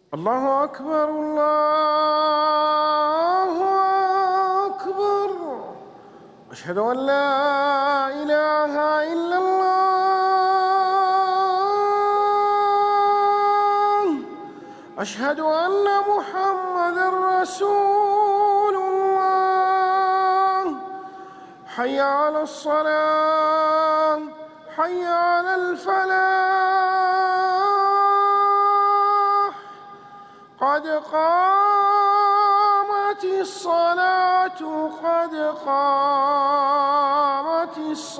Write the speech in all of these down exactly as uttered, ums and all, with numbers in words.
الله أكبر الله أكبر. أشهد أن لا إله إلا الله. أشهد أن محمدًا رسول الله. حي على الصلاة، حي على الفلاح، قد قامت الصلاة، قد قامت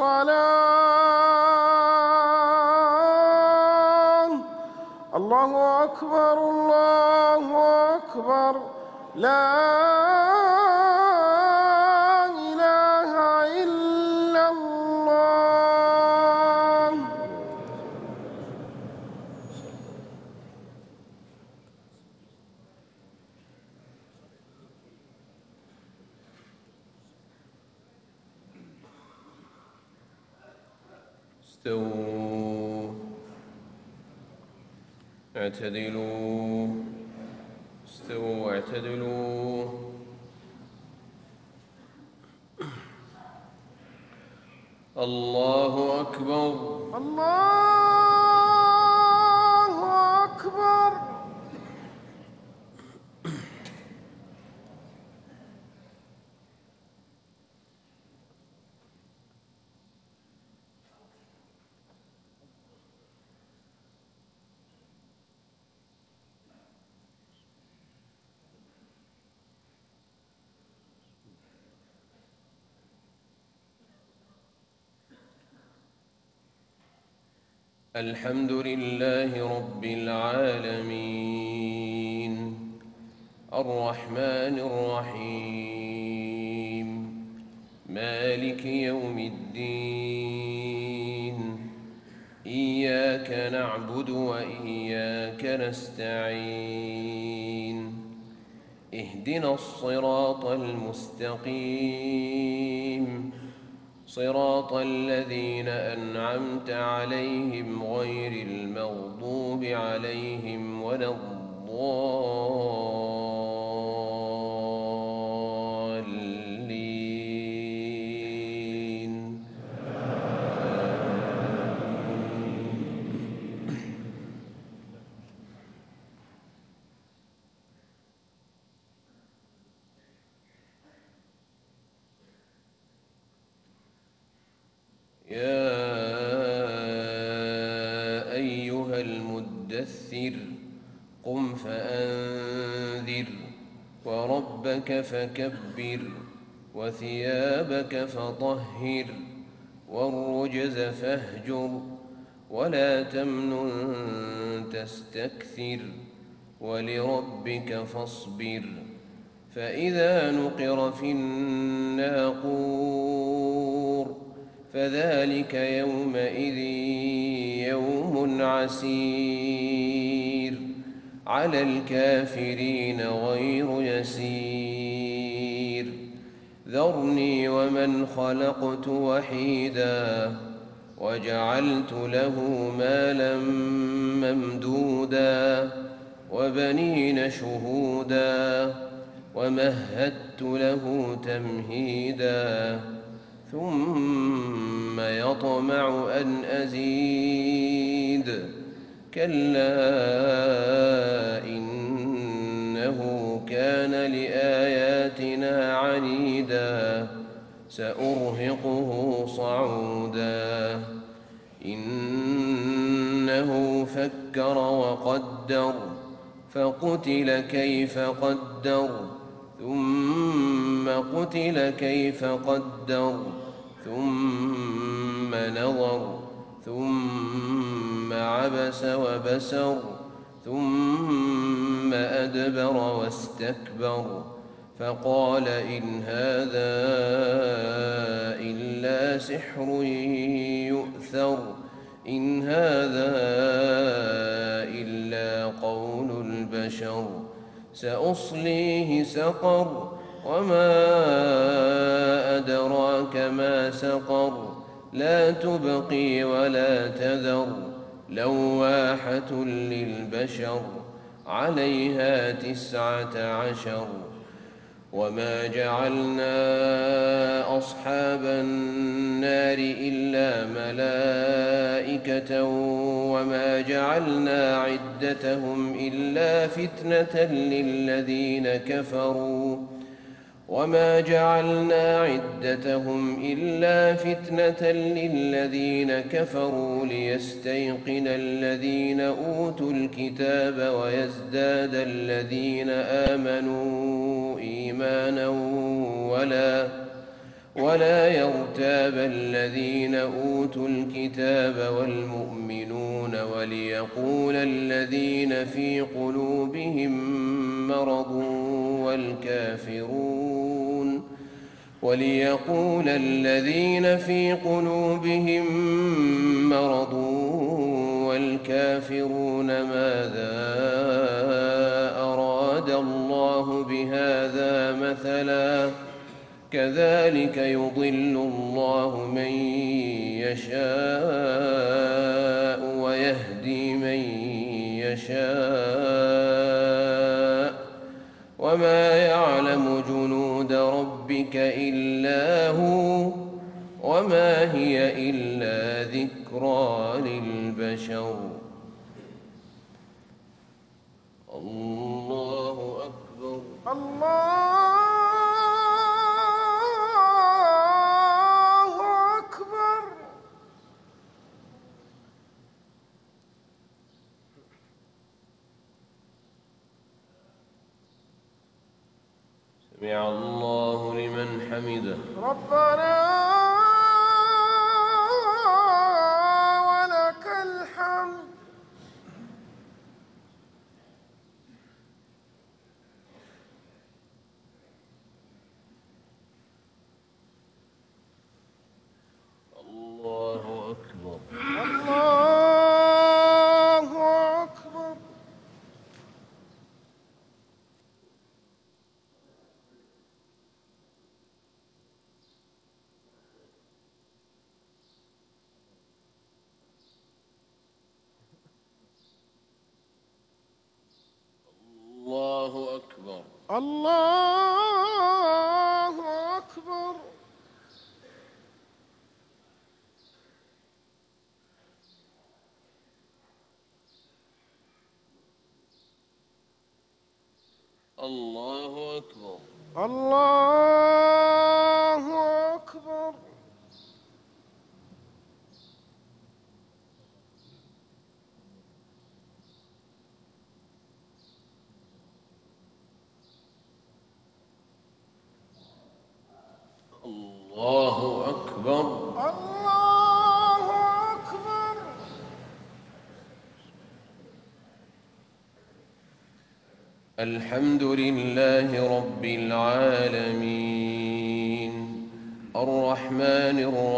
الصلاة. الله أكبر الله أكبر. لا إله إلا الله. استووا، اعتدلوا، استووا واعتدلوا. الله أكبر الله أكبر. الحمد لله رب العالمين، الرحمن الرحيم، مالك يوم الدين. إياك نعبد وإياك نستعين. اهدنا الصراط المستقيم، صراط الذين أنعمت عليهم غير المغضوب عليهم ولا الضالين. يا أيها المدثر، قم فأنذر، وربك فكبر، وثيابك فطهر، والرجز فاهجر، ولا تمنن تستكثر، ولربك فاصبر. فإذا نقر في الناقور فذلك يومئذ يوم عسير، على الكافرين غير يسير. ذرني ومن خلقت وحيدا، وجعلت له مالا ممدودا، وبنين شهودا، ومهدت له تمهيدا. ثم يطمع أن أزيد، كلا إنه كان لآياتنا عنيدا. سأرهقه صعودا. إنه فكر وقدر، فقتل كيف قدر، ثم قتل كيف قدر، ثم نظر، ثم عبس وبسر، ثم أدبر واستكبر. فقال إن هذا إلا سحر يؤثر، إن هذا إلا قول البشر. سأصليه سقر، وما أدراك ما سقر. لا تبقي ولا تذر، لواحة للبشر، عليها تسعة عشر وما جعلنا أصحاب النار إلا ملائكة وما جعلنا عدتهم إلا فتنة للذين كفروا وما جعلنا عدتهم إلا فتنة للذين كفروا ليستيقن الذين أوتوا الكتاب ويزداد الذين آمنوا إيمانا ولا ولا يرتاب الذين أوتوا الكتاب والمؤمنون وليقول الذين في قلوبهم مرض والكافرون وليقول الذين في قلوبهم مرض والكافرون ماذا أراد الله بهذا مثلا كذلك يضل الله من يشاء ويهدي من يشاء وما يعلم جنود ربك إلا هو وما هي إلا ذكرى للبشر. الله أكبر. الله سمع الله لمن حمده. ربنا ولك الحمد. الله أكبر. الله أكبر. الله أكبر. الله أكبر. الله أكبر. الله أكبر. الله أكبر. الله أكبر. الحمد لله رب العالمين الرحمن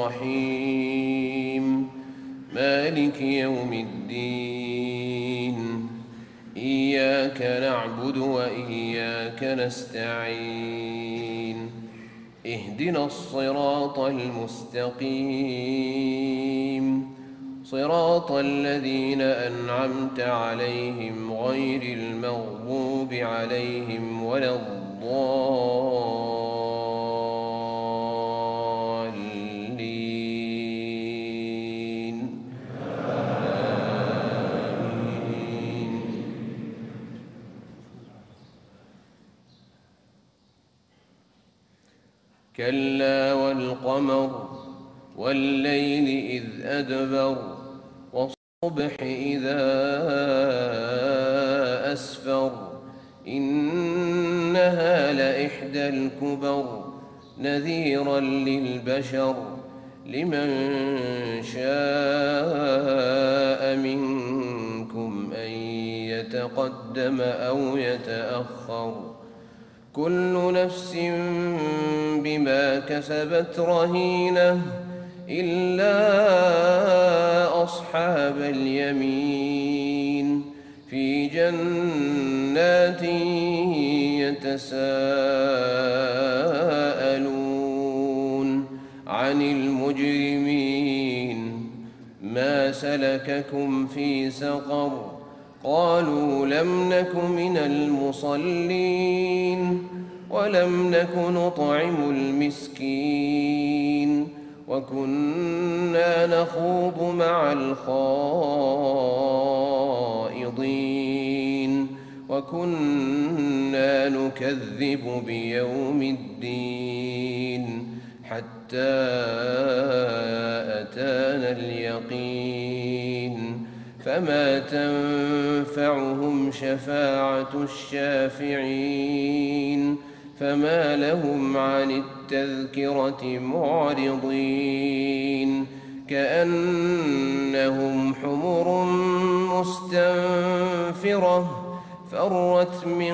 الرحيم مالك يوم الدين إياك نعبد وإياك نستعين اهدنا الصراط المستقيم صراط الذين أنعمت عليهم غير المغضوب عليهم ولا الضالين آمين. كلا والقمر والليل إذ أدبر والصبح إذا أسفر إنها لإحدى الكبر نذيرا للبشر لمن شاء منكم أن يتقدم أو يتأخر كل نفس بما كسبت رهينة إلا أصحاب اليمين في جنات يتساءلون عن المجرمين ما سلككم في سقر قالوا لم نك من المصلين ولم نك نطعم المسكين وكنا نخوض مع الخائضين وكنا نكذب بيوم الدين حتى أتانا اليقين فما تنفعهم شفاعة الشافعين فما لهم عن التذكرة معرضين كأنهم حمر مستنفرة فرت من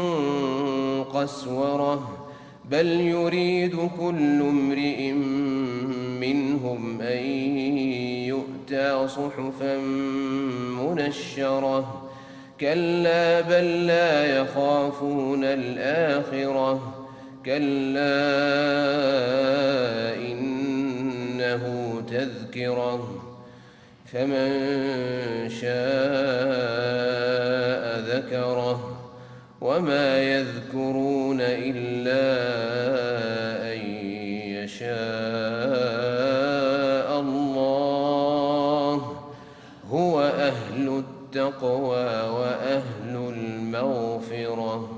قسورة بل يريد كل امرئ منهم أن يؤتى صحفا منشرة كلا بل لا يخافون الآخرة كلا إنه تذكرة فمن شاء ذكره وما يذكرون إلا أن يشاء الله هو أهل التقوى وأهل المغفرة.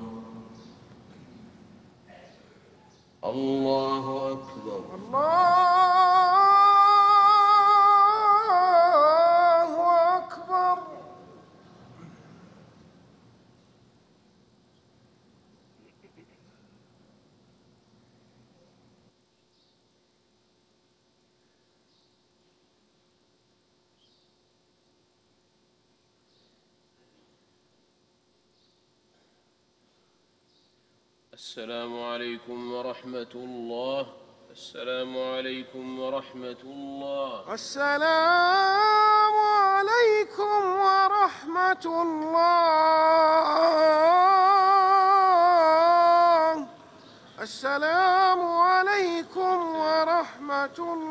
الله أكبر. الله أكبر. السلام عليكم ورحمة الله. السلام عليكم ورحمة الله. السلام عليكم ورحمة الله. السلام عليكم ورحمة الله.